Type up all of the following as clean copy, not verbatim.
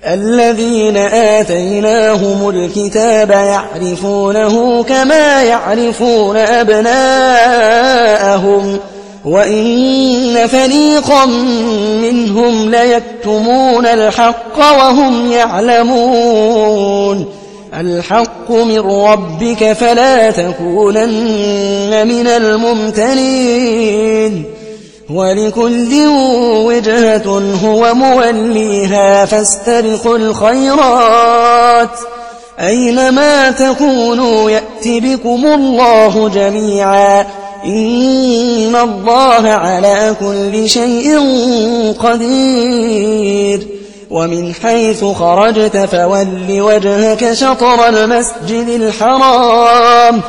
الذين آتيناهم الكتاب يعرفونه كما يعرفون أبناءهم وإن فريقا منهم ليكتمون الحق وهم يعلمون الحق من ربك فلا تكونن من الممترين ولكل وجهة هو موليها فاستبقوا الخيرات أينما تكونوا يأت بكم الله جميعا إن الله على كل شيء قدير ومن حيث خرجت فول وجهك شطر المسجد الحرام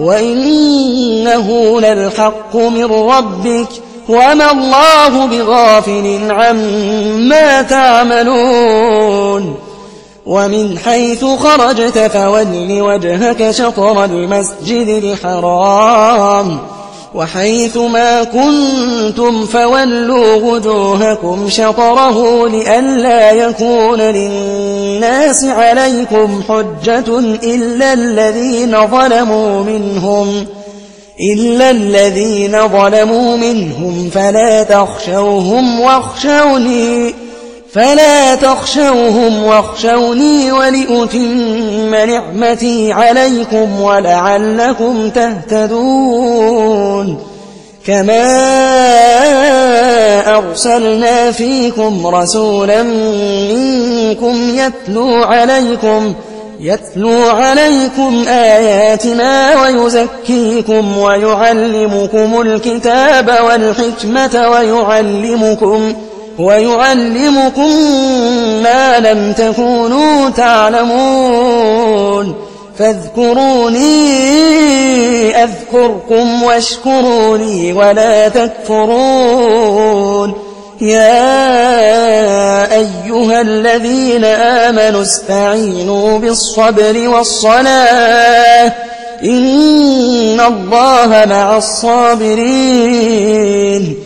وإنه للحق من ربك وما الله بغافل عما تعملون ومن حيث خرجت فول وجهك شطر المسجد الحرام وحيث ما كنتم فولوا وجوهكم شطره لئلا يكون للناس عليكم حجة إلا الذين ظلموا منهم فلا تخشوهم واخشوني ولأتم نعمتي عليكم ولعلكم تهتدون كما أرسلنا فيكم رسولا منكم يتلو عليكم آياتنا ويزكيكم ويعلمكم الكتاب والحكمة ويعلمكم ما لم تكونوا تعلمون فاذكروني أذكركم واشكروا لي ولا تكفرون يا أيها الذين آمنوا استعينوا بالصبر والصلاة إن الله مع الصابرين